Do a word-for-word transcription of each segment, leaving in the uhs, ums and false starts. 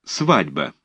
Свадьба.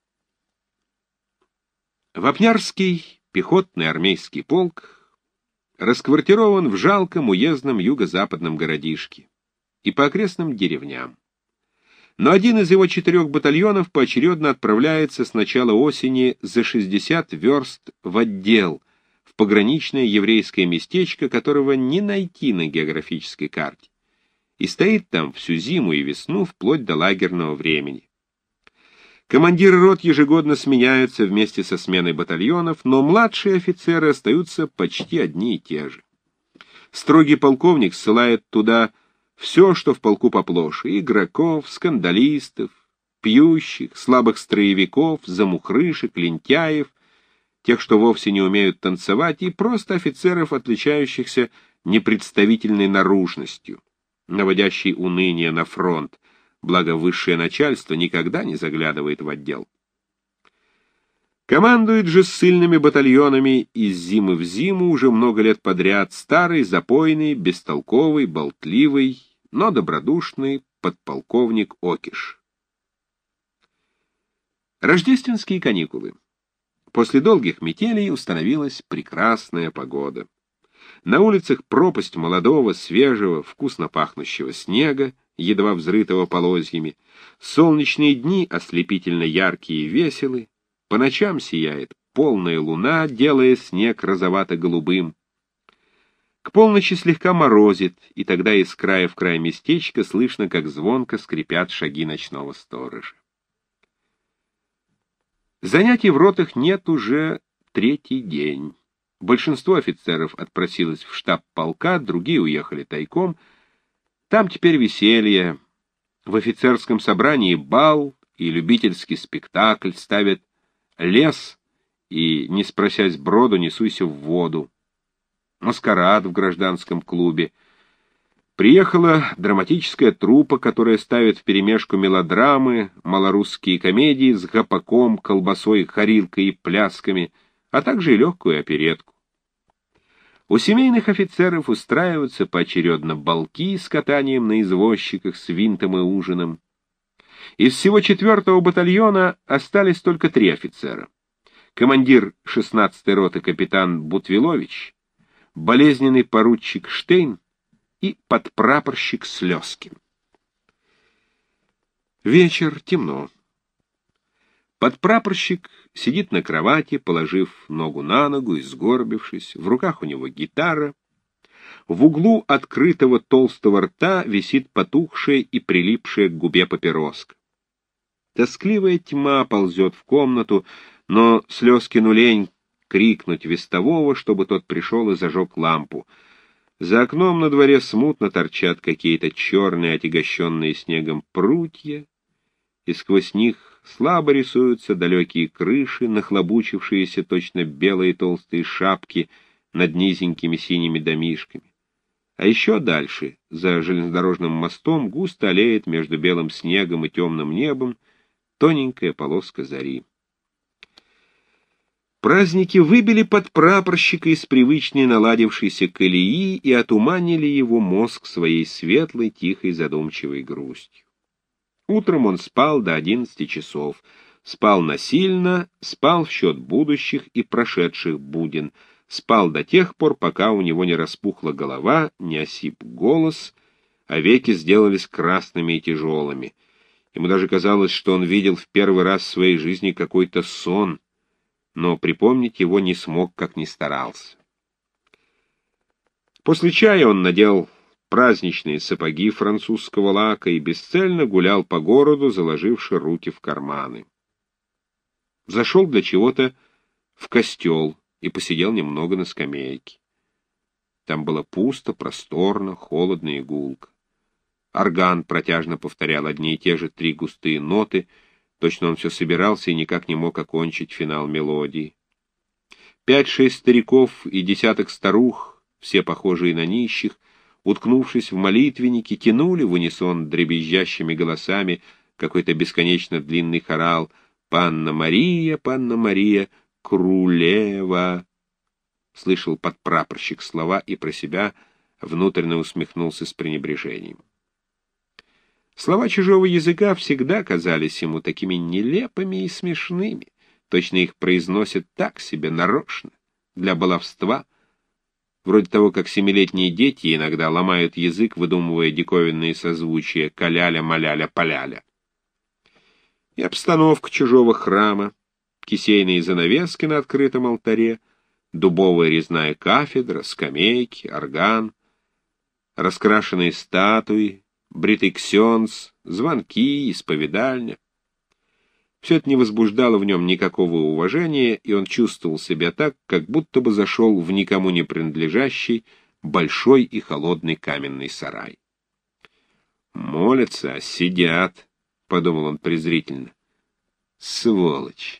Вапнярский пехотный армейский полк расквартирован в жалком уездном юго-западном городишке и по окрестным деревням. Но один из его четырех батальонов поочередно отправляется с начала осени за шестьдесят верст в отдел, в пограничное еврейское местечко, которого не найти на географической карте, и стоит там всю зиму и весну вплоть до лагерного времени. Командиры рот ежегодно сменяются вместе со сменой батальонов, но младшие офицеры остаются почти одни и те же. Строгий полковник ссылает туда все, что в полку поплоше: игроков, скандалистов, пьющих, слабых строевиков, замухрышек, лентяев, тех, что вовсе не умеют танцевать, и просто офицеров, отличающихся непредставительной наружностью, наводящей уныние на фронт, благо высшее начальство никогда не заглядывает в отдел. Командует же ссыльными батальонами из зимы в зиму уже много лет подряд старый, запойный, бестолковый, болтливый, но добродушный подполковник Окиш. Рождественские каникулы. После долгих метелей установилась прекрасная погода. На улицах пропасть молодого, свежего, вкусно пахнущего снега, едва взрытого полозьями. Солнечные дни ослепительно яркие и веселы. По ночам сияет полная луна, делая снег розовато-голубым. К полночи слегка морозит, и тогда из края в край местечка слышно, как звонко скрипят шаги ночного сторожа. Занятий в ротах нет уже третий день. Большинство офицеров отпросилось в штаб полка, другие уехали тайком. Там теперь веселье. В офицерском собрании бал и любительский спектакль, ставят лес и, не спросясь броду, несуйся в воду. Маскарад в гражданском клубе. Приехала драматическая труппа, которая ставит вперемешку мелодрамы, малорусские комедии с гопаком, колбасой, хорилкой и плясками, а также и легкую оперетку. У семейных офицеров устраиваются поочередно балки с катанием на извозчиках, с винтом и ужином. Из всего четвертого батальона остались только три офицера. Командир шестнадцатой роты капитан Бутвилович, болезненный поручик Штейн и подпрапорщик Слезкин. Вечер, темно. Подпрапорщик сидит на кровати, положив ногу на ногу и сгорбившись. В руках у него гитара. В углу открытого толстого рта висит потухшая и прилипшая к губе папироска. Тоскливая тьма ползет в комнату, но Слезкину лень крикнуть вестового, чтобы тот пришел и зажег лампу. За окном на дворе смутно торчат какие-то черные, отягощенные снегом прутья, и сквозь них слабо рисуются далекие крыши, нахлобучившиеся точно белые толстые шапки над низенькими синими домишками. А еще дальше, за железнодорожным мостом, густо аллеет между белым снегом и темным небом тоненькая полоска зари. Праздники выбили подпрапорщика из привычной наладившейся колеи и отуманили его мозг своей светлой, тихой, задумчивой грустью. Утром он спал до одиннадцати часов. Спал насильно, спал в счет будущих и прошедших буден. Спал до тех пор, пока у него не распухла голова, не осип голос, а веки сделались красными и тяжелыми. Ему даже казалось, что он видел в первый раз в своей жизни какой-то сон, но припомнить его не смог, как ни старался. После чая он надел праздничные сапоги французского лака и бесцельно гулял по городу, заложивши руки в карманы. Зашел для чего-то в костел и посидел немного на скамейке. Там было пусто, просторно, холодно и гулко. Орган протяжно повторял одни и те же три густые ноты, точно он все собирался и никак не мог окончить финал мелодии. Пять-шесть стариков и десяток старух, все похожие на нищих, уткнувшись в молитвенники, тянули в унисон дребезжащими голосами какой-то бесконечно длинный хорал «Панна Мария, Панна Мария, Крулева». Слышал подпрапорщик слова и про себя внутренно усмехнулся с пренебрежением. Слова чужого языка всегда казались ему такими нелепыми и смешными. Точно их произносят так себе, нарочно, для баловства, вроде того, как семилетние дети иногда ломают язык, выдумывая диковинные созвучия «каляля», «маляля», «поляля». И обстановка чужого храма, кисейные занавески на открытом алтаре, дубовая резная кафедра, скамейки, орган, раскрашенные статуи, бритый ксенц, звонки, исповедальня. Все это не возбуждало в нем никакого уважения, и он чувствовал себя так, как будто бы зашел в никому не принадлежащий большой и холодный каменный сарай. «Молятся, а сидят», — подумал он презрительно. «Сволочь!»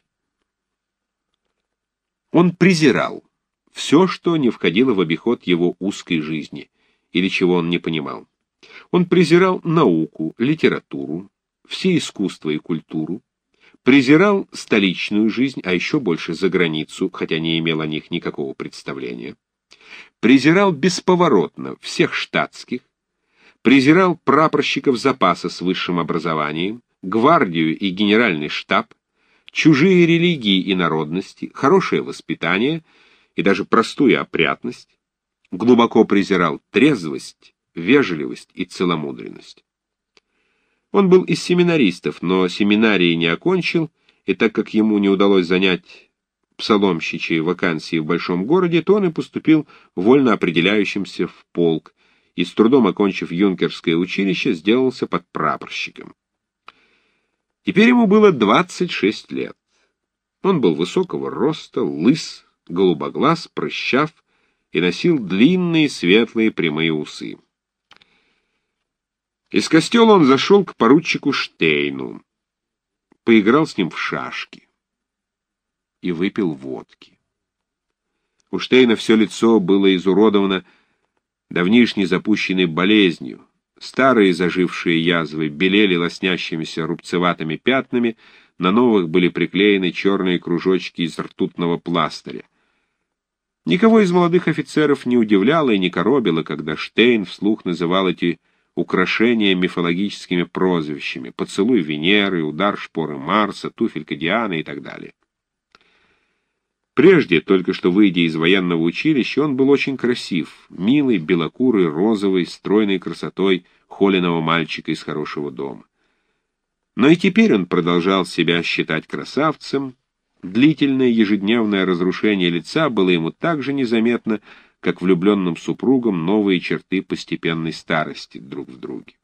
Он презирал все, что не входило в обиход его узкой жизни, или чего он не понимал. Он презирал науку, литературу, все искусства и культуру, презирал столичную жизнь, а еще больше за границу, хотя не имел о них никакого представления, презирал бесповоротно всех штатских, презирал прапорщиков запаса с высшим образованием, гвардию и генеральный штаб, чужие религии и народности, хорошее воспитание и даже простую опрятность, глубоко презирал трезвость, вежливость и целомудренность. Он был из семинаристов, но семинарии не окончил, и так как ему не удалось занять псаломщичьи вакансии в большом городе, то он и поступил вольно определяющимся в полк, и, с трудом окончив юнкерское училище, сделался подпрапорщиком. Теперь ему было двадцать шесть лет. Он был высокого роста, лыс, голубоглаз, прыщав и носил длинные светлые прямые усы. Из костела он зашел к поручику Штейну, поиграл с ним в шашки и выпил водки. У Штейна все лицо было изуродовано давнишней запущенной болезнью. Старые зажившие язвы белели лоснящимися рубцеватыми пятнами, на новых были приклеены черные кружочки из ртутного пластыря. Никого из молодых офицеров не удивляло и не коробило, когда Штейн вслух называл эти украшения мифологическими прозвищами: поцелуй Венеры, удар шпоры Марса, туфелька Дианы и так далее. Прежде, только что выйдя из военного училища, он был очень красив, милый, белокурый, розовый, стройной красотой холеного мальчика из хорошего дома. Но и теперь он продолжал себя считать красавцем. Длительное ежедневное разрушение лица было ему так же незаметно, как влюбленным супругам новые черты постепенной старости друг в друге.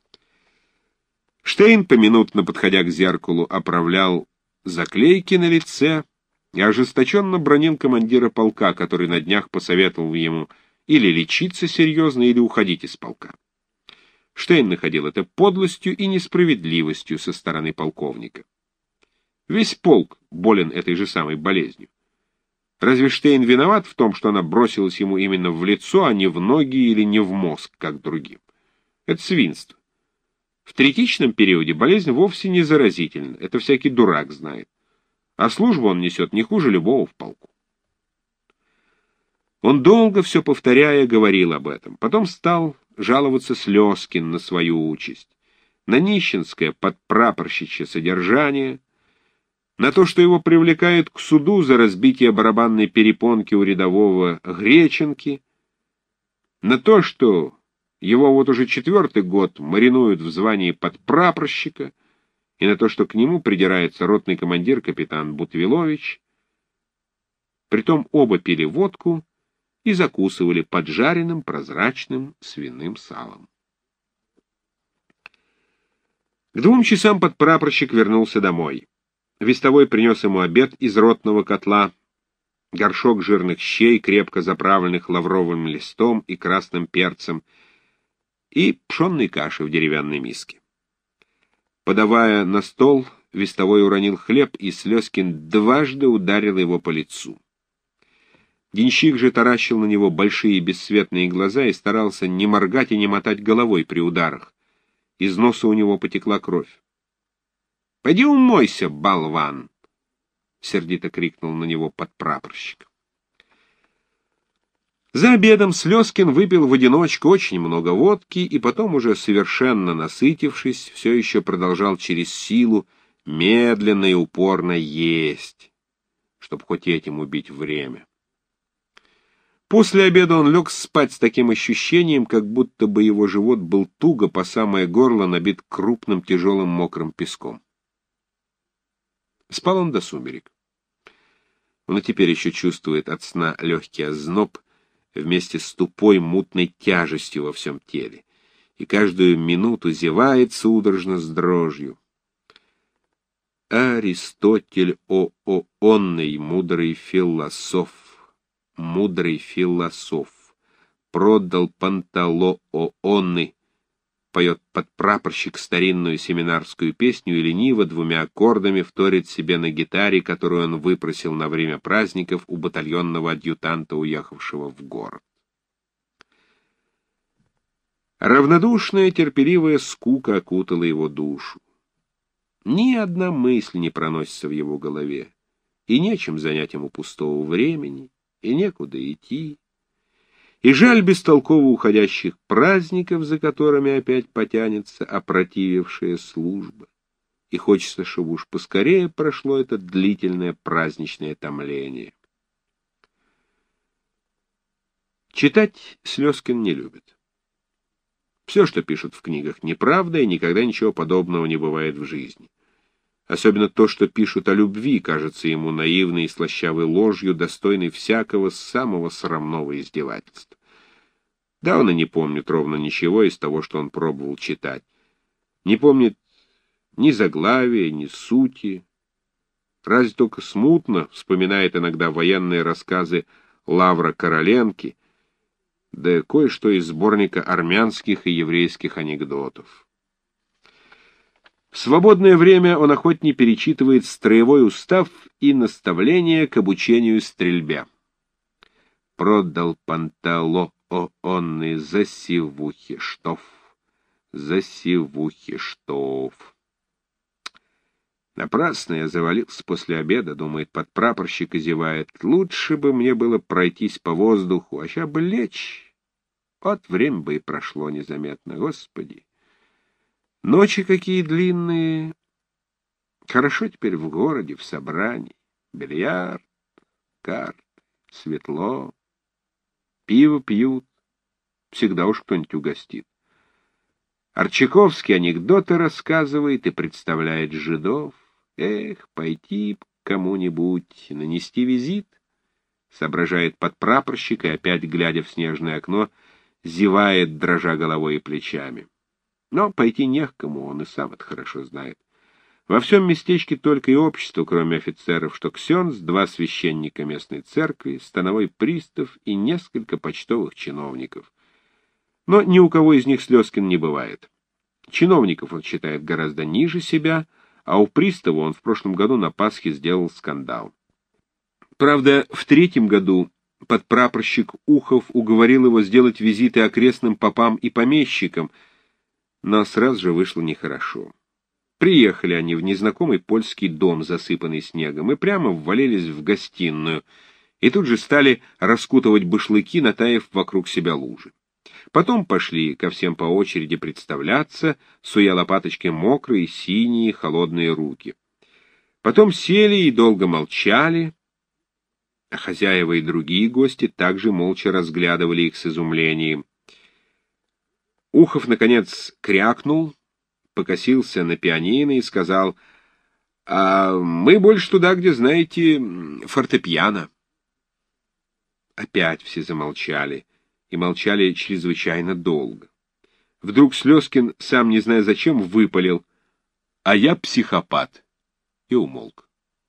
Штейн, поминутно подходя к зеркалу, оправлял заклейки на лице и ожесточенно бранил командира полка, который на днях посоветовал ему или лечиться серьезно, или уходить из полка. Штейн находил это подлостью и несправедливостью со стороны полковника. Весь полк болен этой же самой болезнью. Разве Штейн виноват в том, что она бросилась ему именно в лицо, а не в ноги или не в мозг, как другим? Это свинство. В третичном периоде болезнь вовсе не заразительна, это всякий дурак знает. А службу он несет не хуже любого в полку. Он долго, все повторяя, говорил об этом. Потом стал жаловаться Слезкин на свою участь, на нищенское подпрапорщичье содержание, на то, что его привлекают к суду за разбитие барабанной перепонки у рядового Греченки, на то, что его вот уже четвертый год маринуют в звании подпрапорщика, и на то, что к нему придирается ротный командир капитан Бутвилович. Притом оба пили водку и закусывали поджаренным прозрачным свиным салом. К двум часам подпрапорщик вернулся домой. Вестовой принес ему обед из ротного котла, горшок жирных щей, крепко заправленных лавровым листом и красным перцем, и пшенной каши в деревянной миске. Подавая на стол, вестовой уронил хлеб, и Слезкин дважды ударил его по лицу. Денщик же таращил на него большие бесцветные глаза и старался не моргать и не мотать головой при ударах. Из носа у него потекла кровь. — Пойди умойся, болван! — сердито крикнул на него подпрапорщик. За обедом Слезкин выпил в одиночку очень много водки и потом, уже совершенно насытившись, все еще продолжал через силу медленно и упорно есть, чтобы хоть этим убить время. После обеда он лег спать с таким ощущением, как будто бы его живот был туго по самое горло набит крупным тяжелым мокрым песком. Спал он до сумерек. Он и теперь еще чувствует от сна легкий озноб вместе с тупой мутной тяжестью во всем теле, и каждую минуту зевает судорожно с дрожью. Аристотель, о, о, онный, мудрый философ, мудрый философ, продал Пантало, о, онный, поет подпрапорщик старинную семинарскую песню и лениво двумя аккордами вторит себе на гитаре, которую он выпросил на время праздников у батальонного адъютанта, уехавшего в город. Равнодушная, терпеливая скука окутала его душу. Ни одна мысль не проносится в его голове, и нечем занять ему пустого времени, и некуда идти. И жаль бестолково уходящих праздников, за которыми опять потянется опротивившая служба. И хочется, чтобы уж поскорее прошло это длительное праздничное томление. Читать Слезкин не любит. Все, что пишут в книгах, неправда, и никогда ничего подобного не бывает в жизни. Особенно то, что пишут о любви, кажется ему наивной и слащавой ложью, достойной всякого самого срамного издевательства. Да, он и не помнит ровно ничего из того, что он пробовал читать. Не помнит ни заглавия, ни сути. Разве только смутно вспоминает иногда военные рассказы Лавра Короленки, да кое-что из сборника армянских и еврейских анекдотов. В свободное время он охотнее перечитывает строевой устав и наставления к обучению стрельбе. Продал Пантало, о, онный, за сивухи штоф, за сивухи штоф. Напрасно я завалился после обеда, думает подпрапорщик и зевает. Лучше бы мне было пройтись по воздуху, а ща бы лечь. Вот время бы и прошло незаметно, Господи. Ночи какие длинные. Хорошо теперь в городе, в собрании. Бильярд, карты, светло. Пиво пьют. Всегда уж кто-нибудь угостит. Арчаковский анекдоты рассказывает и представляет жидов. Эх, пойти кому-нибудь, нанести визит, соображает подпрапорщик и опять, глядя в снежное окно, зевает, дрожа головой и плечами. Но пойти не к кому, он и сам это хорошо знает. Во всем местечке только и общество, кроме офицеров, что ксенз, два священника местной церкви, становой пристав и несколько почтовых чиновников. Но ни у кого из них Слезкин не бывает. Чиновников он считает гораздо ниже себя, а у пристава он в прошлом году на Пасхе сделал скандал. Правда, в третьем году подпрапорщик Ухов уговорил его сделать визиты окрестным попам и помещикам, но сразу же вышло нехорошо. Приехали они в незнакомый польский дом, засыпанный снегом, и прямо ввалились в гостиную, и тут же стали раскутывать башлыки, натаив вокруг себя лужи. Потом пошли ко всем по очереди представляться, суя лопаточки мокрые, синие, холодные руки. Потом сели и долго молчали, а хозяева и другие гости также молча разглядывали их с изумлением. Ухов, наконец, крякнул, покосился на пианино и сказал: «А мы больше туда, где, знаете, фортепиано». Опять все замолчали, и молчали чрезвычайно долго. Вдруг Слезкин, сам не зная зачем, выпалил: «А я психопат», и умолк.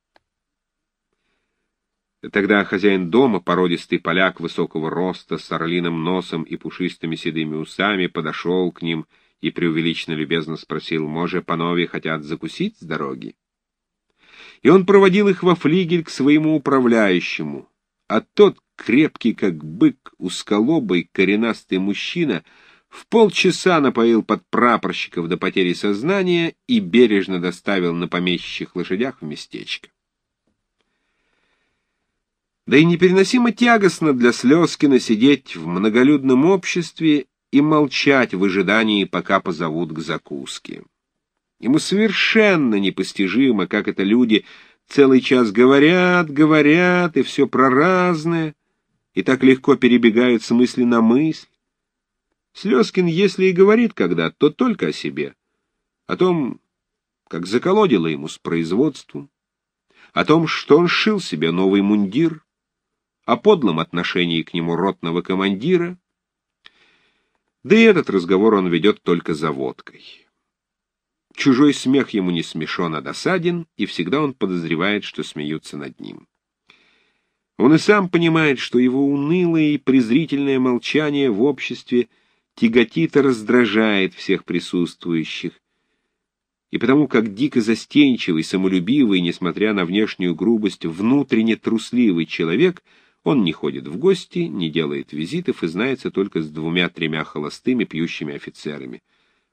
Тогда хозяин дома, породистый поляк высокого роста, с орлиным носом и пушистыми седыми усами, подошел к ним и преувеличенно любезно спросил: «Може, панове хотят закусить с дороги?» И он проводил их во флигель к своему управляющему, а тот, крепкий как бык, узколобый, коренастый мужчина, в полчаса напоил подпрапорщиков до потери сознания и бережно доставил на помещичьих лошадях в местечко. Да и непереносимо тягостно для Слезкина сидеть в многолюдном обществе и молчать в ожидании, пока позовут к закуске. Ему совершенно непостижимо, как это люди целый час говорят, говорят, и все про разное, и так легко перебегают с мысли на мысль. Слезкин, если и говорит когда, то только о себе, о том, как заколодило ему с производством, о том, что он шил себе новый мундир, о подлом отношении к нему ротного командира. Да и этот разговор он ведет только за водкой. Чужой смех ему не смешон, а досаден, и всегда он подозревает, что смеются над ним. Он и сам понимает, что его унылое и презрительное молчание в обществе тяготит и раздражает всех присутствующих, и потому как дико застенчивый, самолюбивый, несмотря на внешнюю грубость, внутренне трусливый человек, он не ходит в гости, не делает визитов и знается только с двумя-тремя холостыми пьющими офицерами.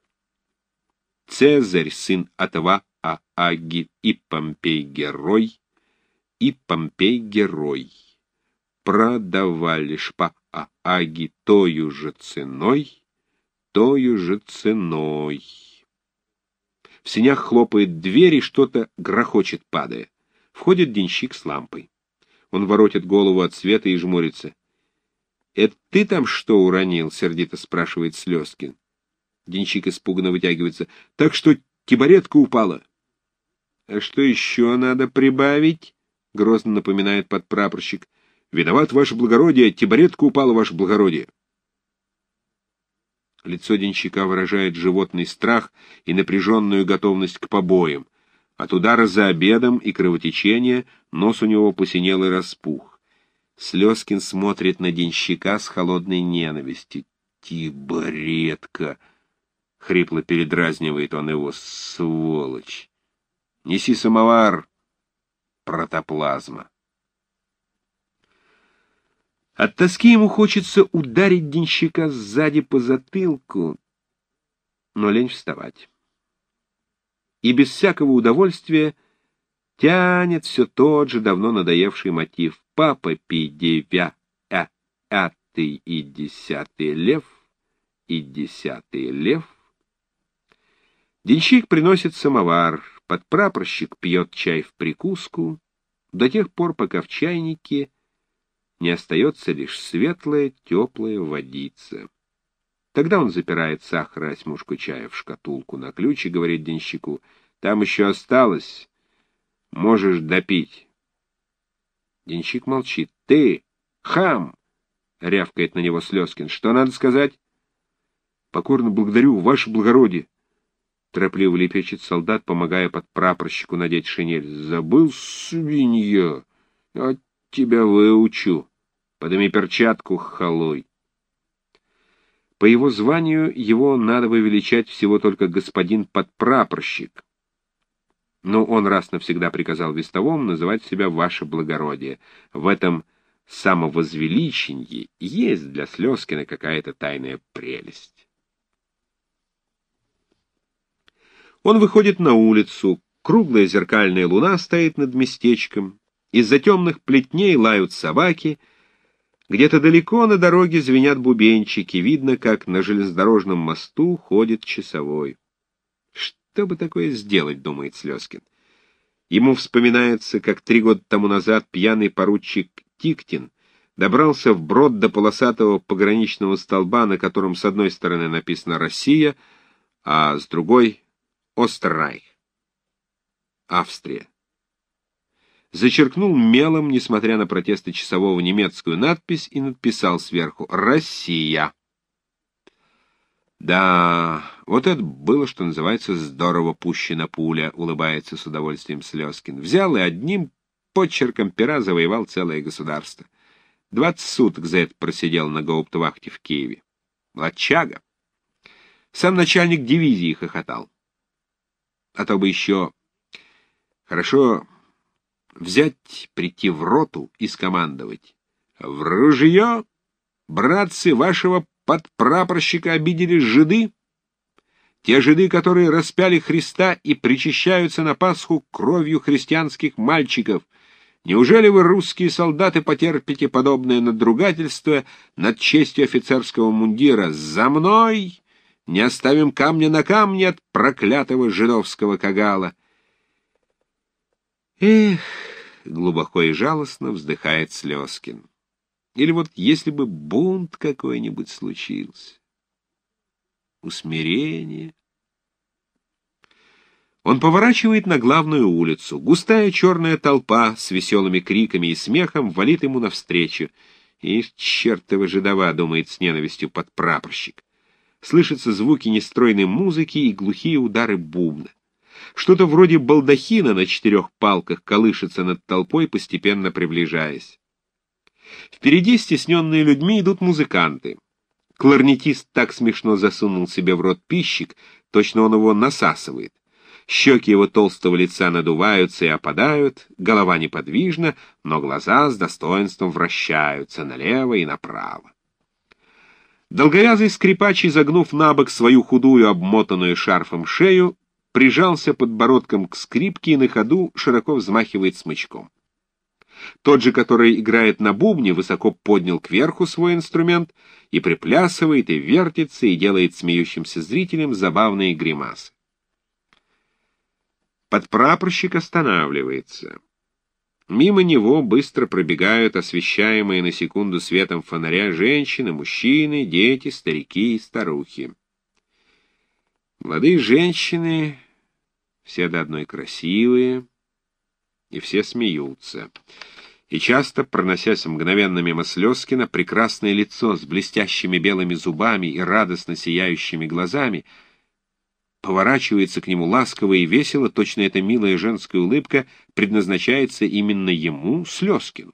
Цезарь, сын Атава Ааги, и Помпей герой, и Помпей герой. Продавали ж по Ааги тою же ценой, тою же ценой. В сенях хлопает дверь, и что-то грохочет, падая. Входит денщик с лампой. Он воротит голову от света и жмурится. — Это ты там что уронил? — сердито спрашивает Слезкин. Денщик испуганно вытягивается. — Так что тибаретка упала. — А что еще надо прибавить? — грозно напоминает подпрапорщик. — Виноват, ваше благородие, тибаретка упала, ваше благородие. Лицо денщика выражает животный страх и напряженную готовность к побоям. От удара за обедом и кровотечения нос у него посинел и распух. Слезкин смотрит на денщика с холодной ненавистью. «Тибаретка!» — хрипло передразнивает он его, сволочь. «Неси самовар, протоплазма!» От тоски ему хочется ударить денщика сзади по затылку, но лень вставать. И без всякого удовольствия тянет все тот же давно надоевший мотив. Папа пи девя, а, атый и десятый лев, и десятый лев. Денщик приносит самовар, подпрапорщик пьет чай в прикуску, до тех пор, пока в чайнике не остается лишь светлая, теплая водица. Тогда он запирает сахар и осьмушку чая в шкатулку на ключ и говорит денщику: «Там еще осталось, можешь допить». Денщик молчит. «Ты, хам!» — рявкает на него Слезкин. «Что надо сказать?» «Покорно благодарю, ваше благородие!» — торопливо лепечет солдат, помогая подпрапорщику надеть шинель. «Забыл, свинья! Я тебя выучу! Подыми перчатку, халуй!» По его званию его надо бы величать всего только господин подпрапорщик. Но он раз навсегда приказал вестовому называть себя «Ваше благородие». В этом самовозвеличенье есть для Слезкина какая-то тайная прелесть. Он выходит на улицу, круглая зеркальная луна стоит над местечком, из-за темных плетней лают собаки, где-то далеко на дороге звенят бубенчики, видно, как на железнодорожном мосту ходит часовой. Что бы такое сделать, думает Слезкин. Ему вспоминается, как три года тому назад пьяный поручик Тиктин добрался вброд до полосатого пограничного столба, на котором с одной стороны написано «Россия», а с другой — «Остеррайх», Австрия. Зачеркнул мелом, несмотря на протесты часового, немецкую надпись и написал сверху «Россия». Да, вот это было, что называется, здорово пущена пуля, улыбается с удовольствием Слезкин. Взял и одним подчерком пера завоевал целое государство. Двадцать суток за это просидел на гауптвахте в Киеве. Лачага. Сам начальник дивизии хохотал. А то бы еще хорошо взять, прийти в роту и скомандовать: «В ружье, братцы, вашего подпрапорщика обидели жиды, те жиды, которые распяли Христа и причащаются на Пасху кровью христианских мальчиков. Неужели вы, русские солдаты, потерпите подобное надругательство над честью офицерского мундира? За мной! Не оставим камня на камне от проклятого жидовского кагала. Эх, глубоко и жалостно вздыхает Слезкин. Или вот если бы бунт какой-нибудь случился. Усмирение. Он поворачивает на главную улицу. Густая черная толпа с веселыми криками и смехом валит ему навстречу. И чертова жидова, думает с ненавистью подпрапорщик. Слышатся звуки нестройной музыки и глухие удары бубна. Что-то вроде балдахина на четырех палках колышется над толпой, постепенно приближаясь. Впереди, стесненные людьми, идут музыканты. Кларнетист так смешно засунул себе в рот пищик, точно он его насасывает. Щеки его толстого лица надуваются и опадают, голова неподвижна, но глаза с достоинством вращаются налево и направо. Долговязый скрипач, изогнув набок свою худую, обмотанную шарфом шею, прижался подбородком к скрипке и на ходу широко взмахивает смычком. Тот же, который играет на бубне, высоко поднял кверху свой инструмент и приплясывает, и вертится, и делает смеющимся зрителям забавные гримасы. Подпрапорщик останавливается. Мимо него быстро пробегают освещаемые на секунду светом фонаря женщины, мужчины, дети, старики и старухи. Молодые женщины, все до одной красивые, и все смеются. И часто, проносясь мгновенно мимо Слезкина, прекрасное лицо с блестящими белыми зубами и радостно сияющими глазами поворачивается к нему ласково и весело, точно эта милая женская улыбка предназначается именно ему, Слезкину.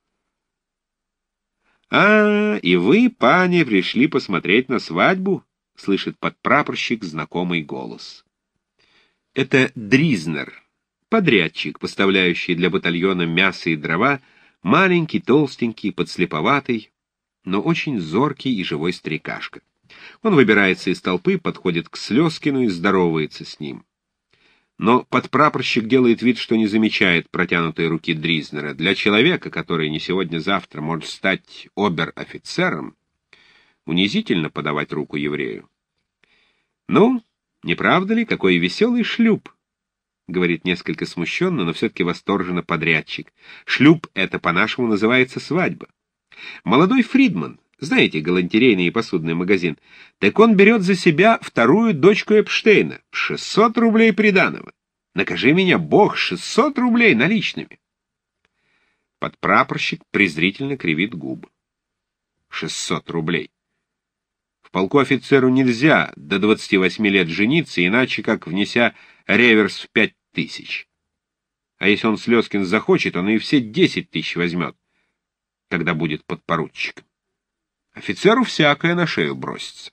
«А, и вы, пани, пришли посмотреть на свадьбу?» — слышит подпрапорщик знакомый голос. Это Дризнер, подрядчик, поставляющий для батальона мясо и дрова, маленький, толстенький, подслеповатый, но очень зоркий и живой старикашка. Он выбирается из толпы, подходит к Слезкину и здоровается с ним. Но подпрапорщик делает вид, что не замечает протянутой руки Дризнера. Для человека, который не сегодня-завтра может стать обер-офицером, унизительно подавать руку еврею. «Ну, не правда ли, какой веселый шлюп?» — говорит несколько смущенно, но все-таки восторженно подрядчик. «Шлюп — это по-нашему называется свадьба. Молодой Фридман, знаете, галантерейный и посудный магазин, так он берет за себя вторую дочку Эпштейна, шестьсот рублей приданого. Накажи меня, Бог, шестьсот рублей наличными!» Подпрапорщик презрительно кривит губы. шестьсот рублей. В полку офицеру нельзя до двадцати восьми лет жениться, иначе как внеся реверс в пять тысяч. А если он, Слезкин, захочет, он и все десять тысяч возьмет, когда будет подпоручиком. Офицеру всякое на шею бросится.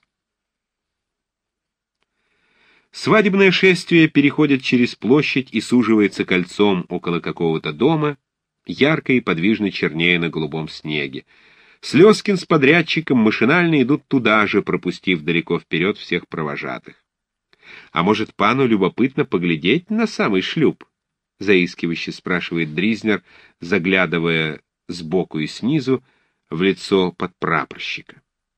Свадебное шествие переходит через площадь и суживается кольцом около какого-то дома, ярко и подвижно чернее на голубом снеге. Слезкин с подрядчиком машинально идут туда же, пропустив далеко вперед всех провожатых. «А может, пану любопытно поглядеть на самый шлюп?» — заискивающе спрашивает Дризнер, заглядывая сбоку и снизу в лицо подпрапорщика.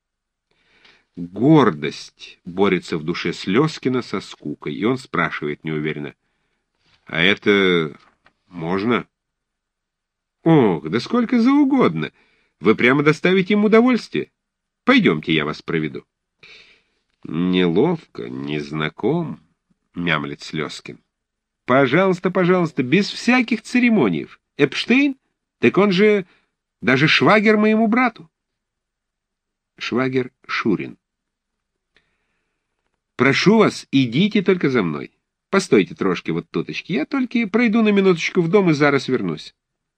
Гордость борется в душе Слезкина со скукой, и он спрашивает неуверенно: «А это можно?» «Ох, да сколько за угодно! Вы прямо доставите им удовольствие. Пойдемте, я вас проведу». «Неловко, незнаком», — мямлит Слезкин. «Пожалуйста, пожалуйста, без всяких церемоний. Эпштейн? Так он же даже швагер моему брату». Швагер Шурин. «Прошу вас, идите только за мной. Постойте трошки вот туточки. Я только пройду на минуточку в дом и зараз вернусь».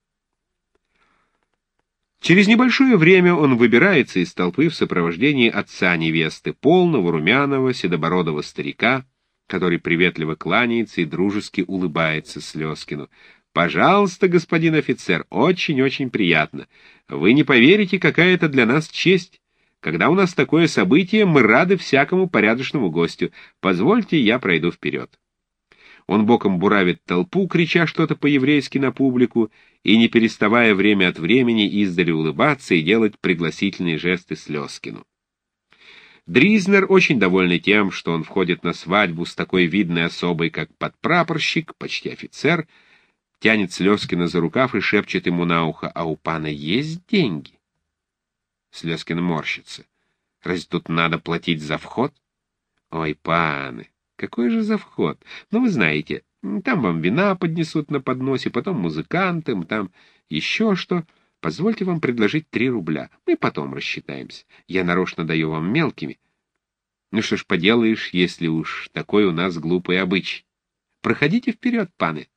Через небольшое время он выбирается из толпы в сопровождении отца невесты, полного, румяного, седобородого старика, который приветливо кланяется и дружески улыбается Слезкину. «Пожалуйста, господин офицер, очень-очень приятно. Вы не поверите, какая это для нас честь. Когда у нас такое событие, мы рады всякому порядочному гостю. Позвольте, я пройду вперед». Он боком буравит толпу, крича что-то по-еврейски на публику, и не переставая время от времени издали улыбаться и делать пригласительные жесты Слезкину. Дризнер, очень довольный тем, что он входит на свадьбу с такой видной особой, как подпрапорщик, почти офицер, тянет Слезкина за рукав и шепчет ему на ухо: «А у пана есть деньги?» Слезкин морщится. «Разве тут надо платить за вход?» «Ой, паны, какой же за вход? Ну, вы знаете, там вам вина поднесут на подносе, потом музыкантам, там еще что. Позвольте вам предложить три рубля. Мы потом рассчитаемся. Я нарочно даю вам мелкими. Ну что ж поделаешь, если уж такой у нас глупый обычай. Проходите вперед, паны».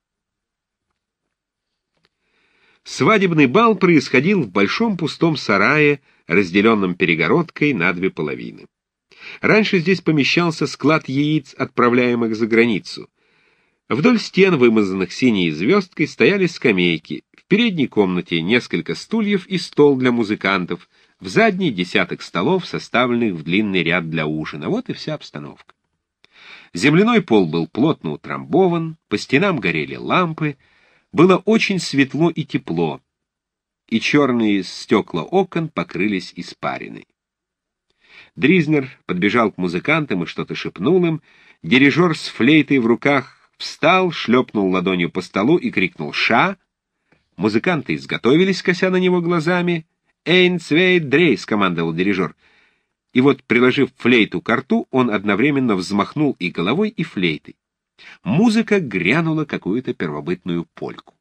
Свадебный бал происходил в большом пустом сарае, разделенном перегородкой на две половины. Раньше здесь помещался склад яиц, отправляемых за границу. Вдоль стен, вымазанных синей звездкой, стояли скамейки. В передней комнате несколько стульев и стол для музыкантов. В задней десяток столов, составленных в длинный ряд для ужина. Вот и вся обстановка. Земляной пол был плотно утрамбован, по стенам горели лампы. Было очень светло и тепло, и черные стекла окон покрылись испариной. Дризнер подбежал к музыкантам и что-то шепнул им. Дирижер с флейтой в руках встал, шлепнул ладонью по столу и крикнул «Ша!». Музыканты изготовились, кося на него глазами. «Эйн, цвей, дрей!» — скомандовал дирижер. И вот, приложив флейту к рту, он одновременно взмахнул и головой, и флейтой. Музыка грянула какую-то первобытную польку.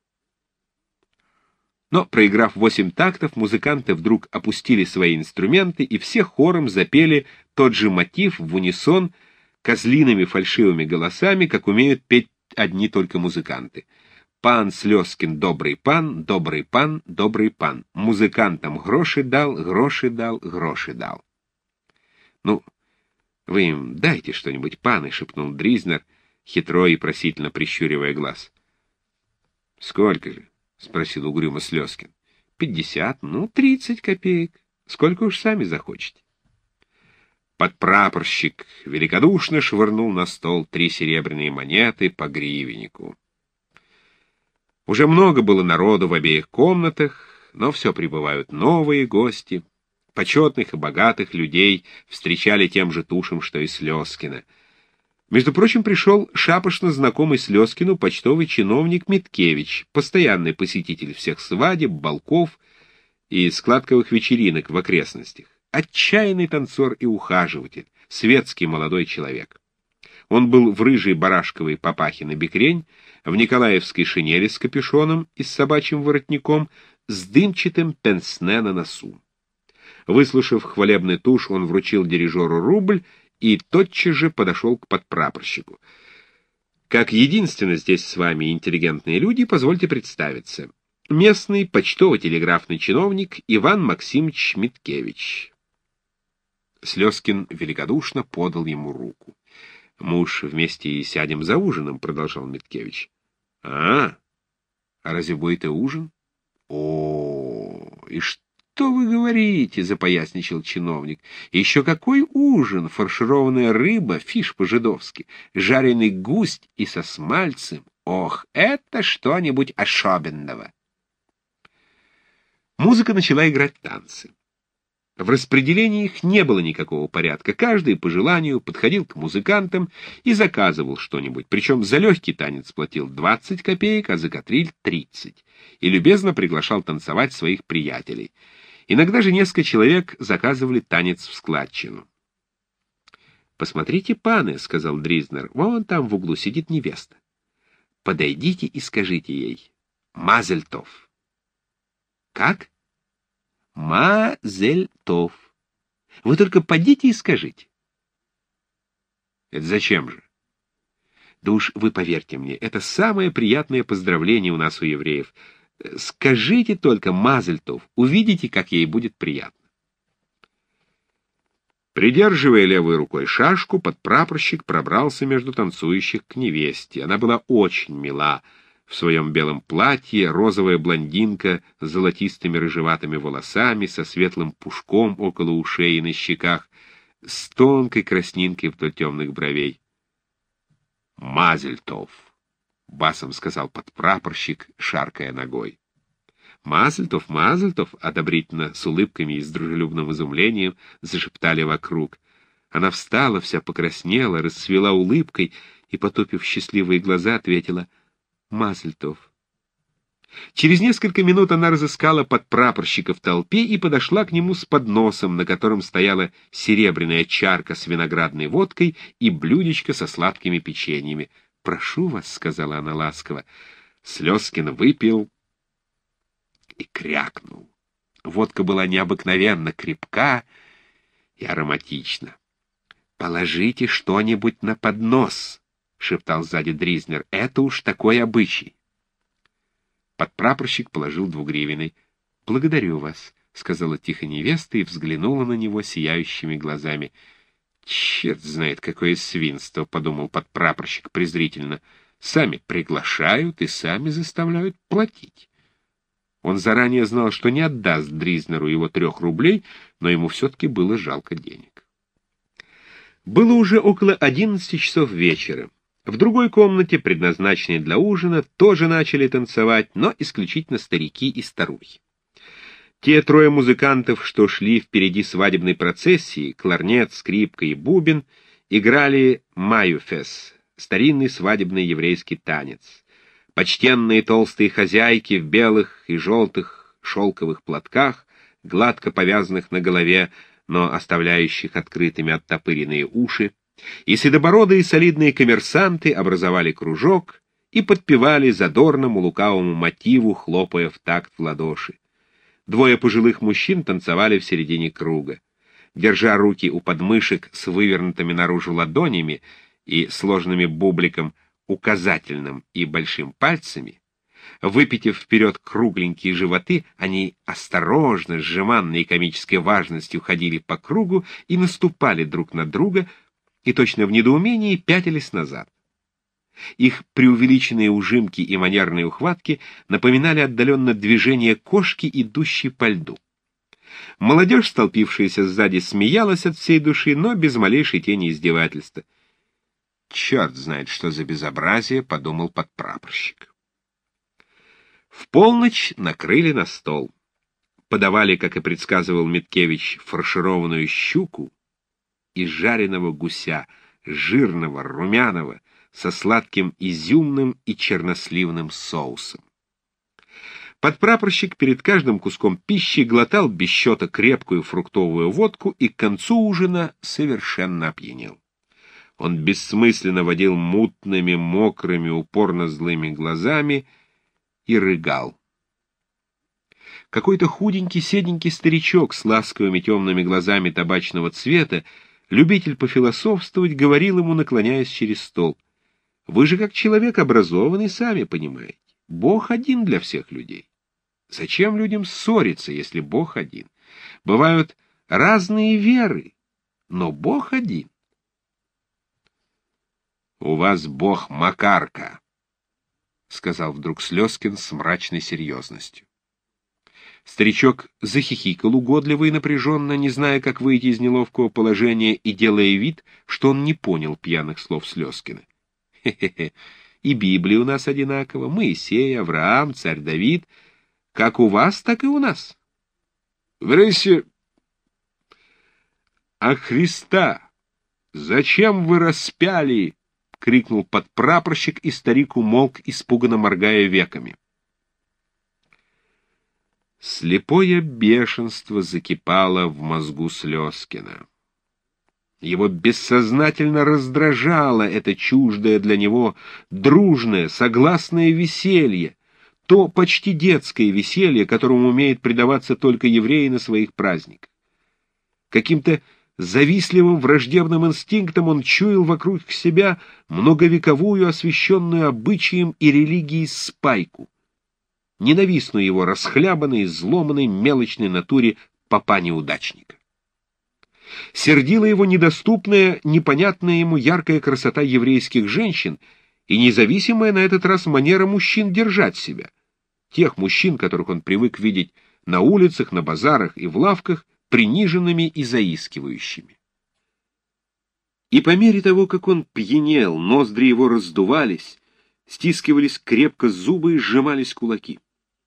Но, проиграв восемь тактов, музыканты вдруг опустили свои инструменты и все хором запели тот же мотив в унисон козлиными фальшивыми голосами, как умеют петь одни только музыканты. «Пан Слезкин, добрый пан, добрый пан, добрый пан. Музыкантам гроши дал, гроши дал, гроши дал». «Ну, вы им дайте что-нибудь, паны», — шепнул Дризнер, хитро и просительно прищуривая глаз. «Сколько же?» — спросил угрюмо Слезкин. «Пятьдесят, ну, тридцать копеек. Сколько уж сами захочете». Подпрапорщик великодушно швырнул на стол три серебряные монеты по гривеннику. Уже много было народу в обеих комнатах, но все прибывают новые гости. Почетных и богатых людей встречали тем же тушем, что и Слезкина. Между прочим, пришел шапошно знакомый Слезкину почтовый чиновник Миткевич, постоянный посетитель всех свадеб, балков и складковых вечеринок в окрестностях. Отчаянный танцор и ухаживатель, светский молодой человек. Он был в рыжей барашковой папахе на бекрень, в николаевской шинели с капюшоном и с собачьим воротником, с дымчатым пенсне на носу. Выслушав хвалебный туш, он вручил дирижеру рубль и тотчас же подошел к подпрапорщику. «Как единственно здесь с вами интеллигентные люди, позвольте представиться. Местный почтово-телеграфный чиновник Иван Максимович Миткевич». Слезкин великодушно подал ему руку. «Мы уж вместе и сядем за ужином», — продолжал Миткевич. «А, а разве будет и ужин?» «О, и что вы говорите?» — запоясничал чиновник. «Еще какой ужин! Фаршированная рыба, фиш по-жидовски, жареный гусь и со смальцем. Ох, это что-нибудь особенного!» Музыка начала играть танцы. В распределении их не было никакого порядка. Каждый по желанию подходил к музыкантам и заказывал что-нибудь. Причем за легкий танец платил двадцать копеек, а за катриль — тридцать. И любезно приглашал танцевать своих приятелей. Иногда же несколько человек заказывали танец в складчину. «Посмотрите, паны», — сказал Дризнер, — «вон там в углу сидит невеста. Подойдите и скажите ей: Мазельтов». «Как?» «Мазельтов. Вы только подите и скажите». «Это зачем же?» «Да уж вы поверьте мне, это самое приятное поздравление у нас у евреев. Скажите только Мазельтов, увидите, как ей будет приятно». Придерживая левой рукой шашку, подпрапорщик пробрался между танцующих к невесте. Она была очень мила. В своем белом платье, розовая блондинка с золотистыми рыжеватыми волосами, со светлым пушком около ушей и на щеках, с тонкой краснинкой вдоль темных бровей. «Мазельтов», басом сказал подпрапорщик, шаркая ногой. «Мазельтов, Мазельтов!» — одобрительно, с улыбками и с дружелюбным изумлением зашептали вокруг. Она встала, вся покраснела, расцвела улыбкой и, потупив счастливые глаза, ответила: «Мазельтов». Через несколько минут она разыскала подпрапорщика в толпе и подошла к нему с подносом, на котором стояла серебряная чарка с виноградной водкой и блюдечко со сладкими печеньями. «Прошу вас», — сказала она ласково. Слезкин выпил и крякнул. Водка была необыкновенно крепка и ароматична. «Положите что-нибудь на поднос», — шептал сзади Дризнер. «Это уж такой обычай». Подпрапорщик положил двугривенный. «Благодарю вас», — сказала тихо невеста и взглянула на него сияющими глазами. «Черт знает, какое свинство», — подумал подпрапорщик презрительно. «Сами приглашают и сами заставляют платить». Он заранее знал, что не отдаст Дризнеру его трех рублей, но ему все-таки было жалко денег. Было уже около одиннадцати часов вечера. В другой комнате, предназначенной для ужина, тоже начали танцевать, но исключительно старики и старухи. Те трое музыкантов, что шли впереди свадебной процессии, кларнет, скрипка и бубен, играли маюфес, старинный свадебный еврейский танец. Почтенные толстые хозяйки в белых и желтых шелковых платках, гладко повязанных на голове, но оставляющих открытыми оттопыренные уши, и седобородые солидные коммерсанты образовали кружок и подпевали задорному лукавому мотиву, хлопая в такт в ладоши. Двое пожилых мужчин танцевали в середине круга. Держа руки у подмышек с вывернутыми наружу ладонями и сложенными бубликом указательным и большим пальцами, выпитив вперед кругленькие животы, они осторожно, с жеманной комической важностью ходили по кругу и наступали друг на друга, и точно в недоумении пятились назад. Их преувеличенные ужимки и манерные ухватки напоминали отдаленно движение кошки, идущей по льду. Молодежь, столпившаяся сзади, смеялась от всей души, но без малейшей тени издевательства. «Черт знает, что за безобразие», — подумал подпрапорщик. В полночь накрыли на стол. Подавали, как и предсказывал Миткевич, фаршированную щуку и жареного гуся, жирного, румяного, со сладким изюмным и черносливным соусом. Подпрапорщик перед каждым куском пищи глотал без счета крепкую фруктовую водку и к концу ужина совершенно опьянел. Он бессмысленно водил мутными, мокрыми, упорно злыми глазами и рыгал. Какой-то худенький, седенький старичок с ласковыми темными глазами табачного цвета, любитель пофилософствовать, говорил ему, наклоняясь через стол: «Вы же, как человек образованный, сами понимаете, Бог один для всех людей. Зачем людям ссориться, если Бог один? Бывают разные веры, но Бог один». «У вас Бог Макарка», — сказал вдруг Слезкин с мрачной серьезностью. Старичок захихикал угодливо и напряженно, не зная, как выйти из неловкого положения, и делая вид, что он не понял пьяных слов Слезкина. «Хе-хе-хе, и Библия у нас одинакова, Моисей, Авраам, царь Давид, как у вас, так и у нас». «Врыси, а Христа зачем вы распяли?» — крикнул подпрапорщик, и старик умолк, испуганно моргая веками. Слепое бешенство закипало в мозгу Слезкина. Его бессознательно раздражало это чуждое для него дружное, согласное веселье, то почти детское веселье, которому умеет предаваться только евреи на своих праздниках. Каким-то завистливым враждебным инстинктом он чуял вокруг себя многовековую, освященную обычаем и религией спайку, ненавистную его расхлябанной, изломанной, мелочной натуре попа-неудачника. Сердила его недоступная, непонятная ему яркая красота еврейских женщин и независимая на этот раз манера мужчин держать себя, тех мужчин, которых он привык видеть на улицах, на базарах и в лавках, приниженными и заискивающими. И по мере того, как он пьянел, ноздри его раздувались, стискивались крепко зубы и сжимались кулаки.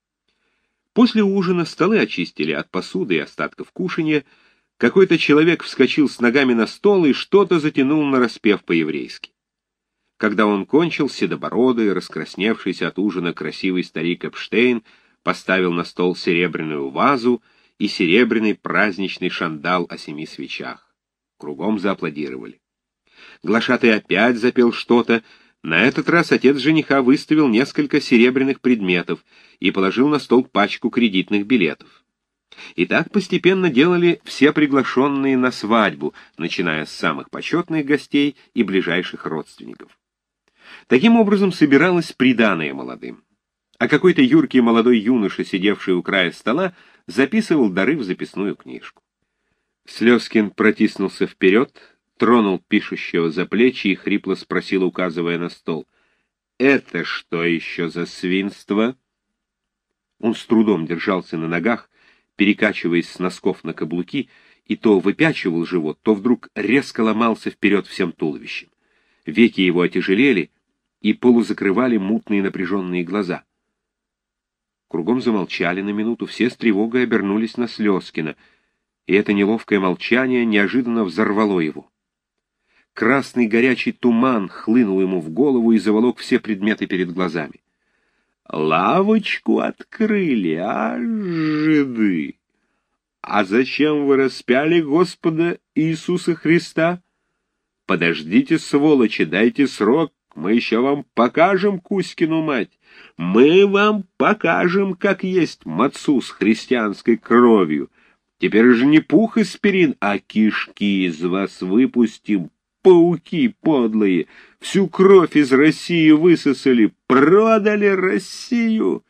После ужина столы очистили от посуды и остатков кушанья. Какой-то человек вскочил с ногами на стол и что-то затянул нараспев по-еврейски. Когда он кончил, седобородый, раскрасневшийся от ужина красивый старик Эпштейн поставил на стол серебряную вазу и серебряный праздничный шандал о семи свечах. Кругом зааплодировали. Глашатай опять запел что-то. На этот раз отец жениха выставил несколько серебряных предметов и положил на стол пачку кредитных билетов. И так постепенно делали все приглашенные на свадьбу, начиная с самых почетных гостей и ближайших родственников. Таким образом собиралось приданое молодым. А какой-то юркий молодой юноша, сидевший у края стола, записывал дары в записную книжку. Слезкин протиснулся вперед, тронул пишущего за плечи и хрипло спросил, указывая на стол: «Это что еще за свинство?» Он с трудом держался на ногах, перекачиваясь с носков на каблуки, и то выпячивал живот, то вдруг резко ломался вперед всем туловищем. Веки его отяжелели и полузакрывали мутные напряженные глаза. Кругом замолчали на минуту, все с тревогой обернулись на Слезкина, и это неловкое молчание неожиданно взорвало его. Красный горячий туман хлынул ему в голову и заволок все предметы перед глазами. «Лавочку открыли, а, жиды! А зачем вы распяли Господа Иисуса Христа? Подождите, сволочи, дайте срок, мы еще вам покажем Кузькину мать. Мы вам покажем, как есть мацу с христианской кровью. Теперь же не пух и спирин, а кишки из вас выпустим, пауки подлые, всю кровь из России высосали, продали Россию!»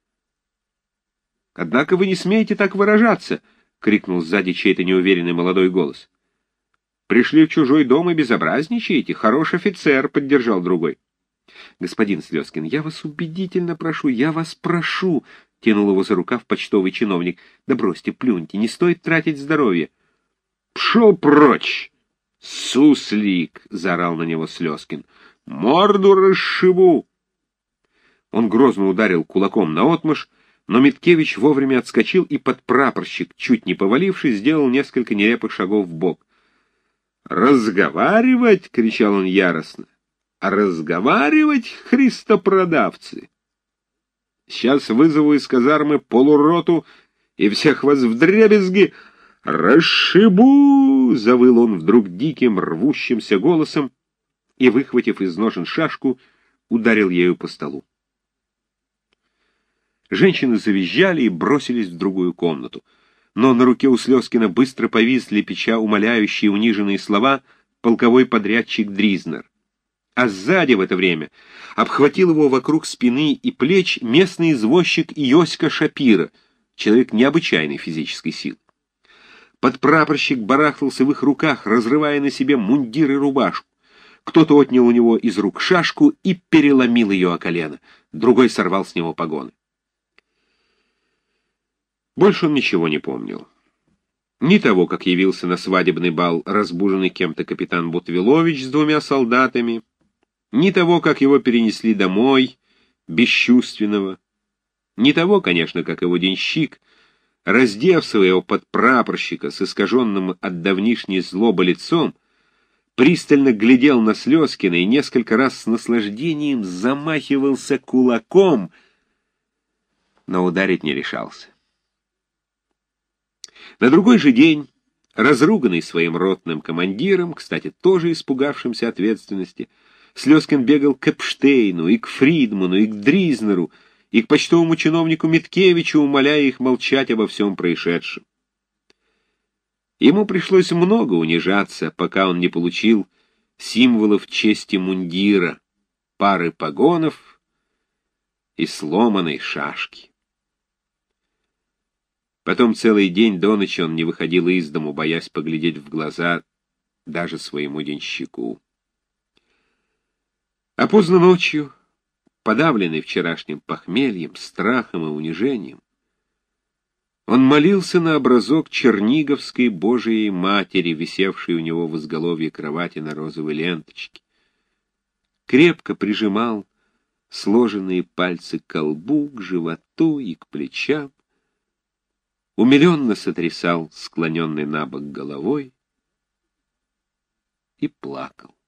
«Однако вы не смеете так выражаться!» — крикнул сзади чей-то неуверенный молодой голос. «Пришли в чужой дом и безобразничаете? Хорош офицер!» — поддержал другой. «Господин Слезкин, я вас убедительно прошу, я вас прошу!» — тянул его за рукав почтовый чиновник. «Да бросьте, плюньте, не стоит тратить здоровье!» «Пшел прочь! Суслик!» — заорал на него Слезкин. «Морду расшибу!» Он грозно ударил кулаком наотмашь, но Миткевич вовремя отскочил, и подпрапорщик, чуть не повалившись, сделал несколько нелепых шагов вбок. «Разговаривать!» — кричал он яростно. «А разговаривать, христопродавцы! Сейчас вызову из казармы полуроту и всех вас вдребезги расшибу!» — завыл он вдруг диким, рвущимся голосом и, выхватив из ножен шашку, ударил ею по столу. Женщины завизжали и бросились в другую комнату. Но на руке у Слезкина быстро повисли, печа умоляющие униженные слова, полковой подрядчик Дризнер. А сзади в это время обхватил его вокруг спины и плеч местный извозчик Йоська Шапира, человек необычайной физической силы. Подпрапорщик барахтался в их руках, разрывая на себе мундир и рубашку. Кто-то отнял у него из рук шашку и переломил ее о колено. Другой сорвал с него погоны. Больше он ничего не помнил. Ни того, как явился на свадебный бал разбуженный кем-то капитан Бутвилович с двумя солдатами, ни того, как его перенесли домой, бесчувственного, ни того, конечно, как его денщик, раздев своего подпрапорщика с искаженным от давнишней злобы лицом, пристально глядел на Слезкина и несколько раз с наслаждением замахивался кулаком, но ударить не решался. На другой же день, разруганный своим ротным командиром, кстати, тоже испугавшимся ответственности, Слезкин бегал к Эпштейну, и к Фридману, и к Дризнеру, и к почтовому чиновнику Миткевичу, умоляя их молчать обо всем происшедшем. Ему пришлось много унижаться, пока он не получил символов чести мундира, пары погонов и сломанной шашки. Потом целый день до ночи он не выходил из дому, боясь поглядеть в глаза даже своему денщику. А поздно ночью, подавленный вчерашним похмельем, страхом и унижением, он молился на образок Черниговской Божией Матери, висевшей у него в изголовье кровати на розовой ленточке. Крепко прижимал сложенные пальцы к колбу, к животу и к плечам, умиленно сотрясал склоненный на бок головой и плакал.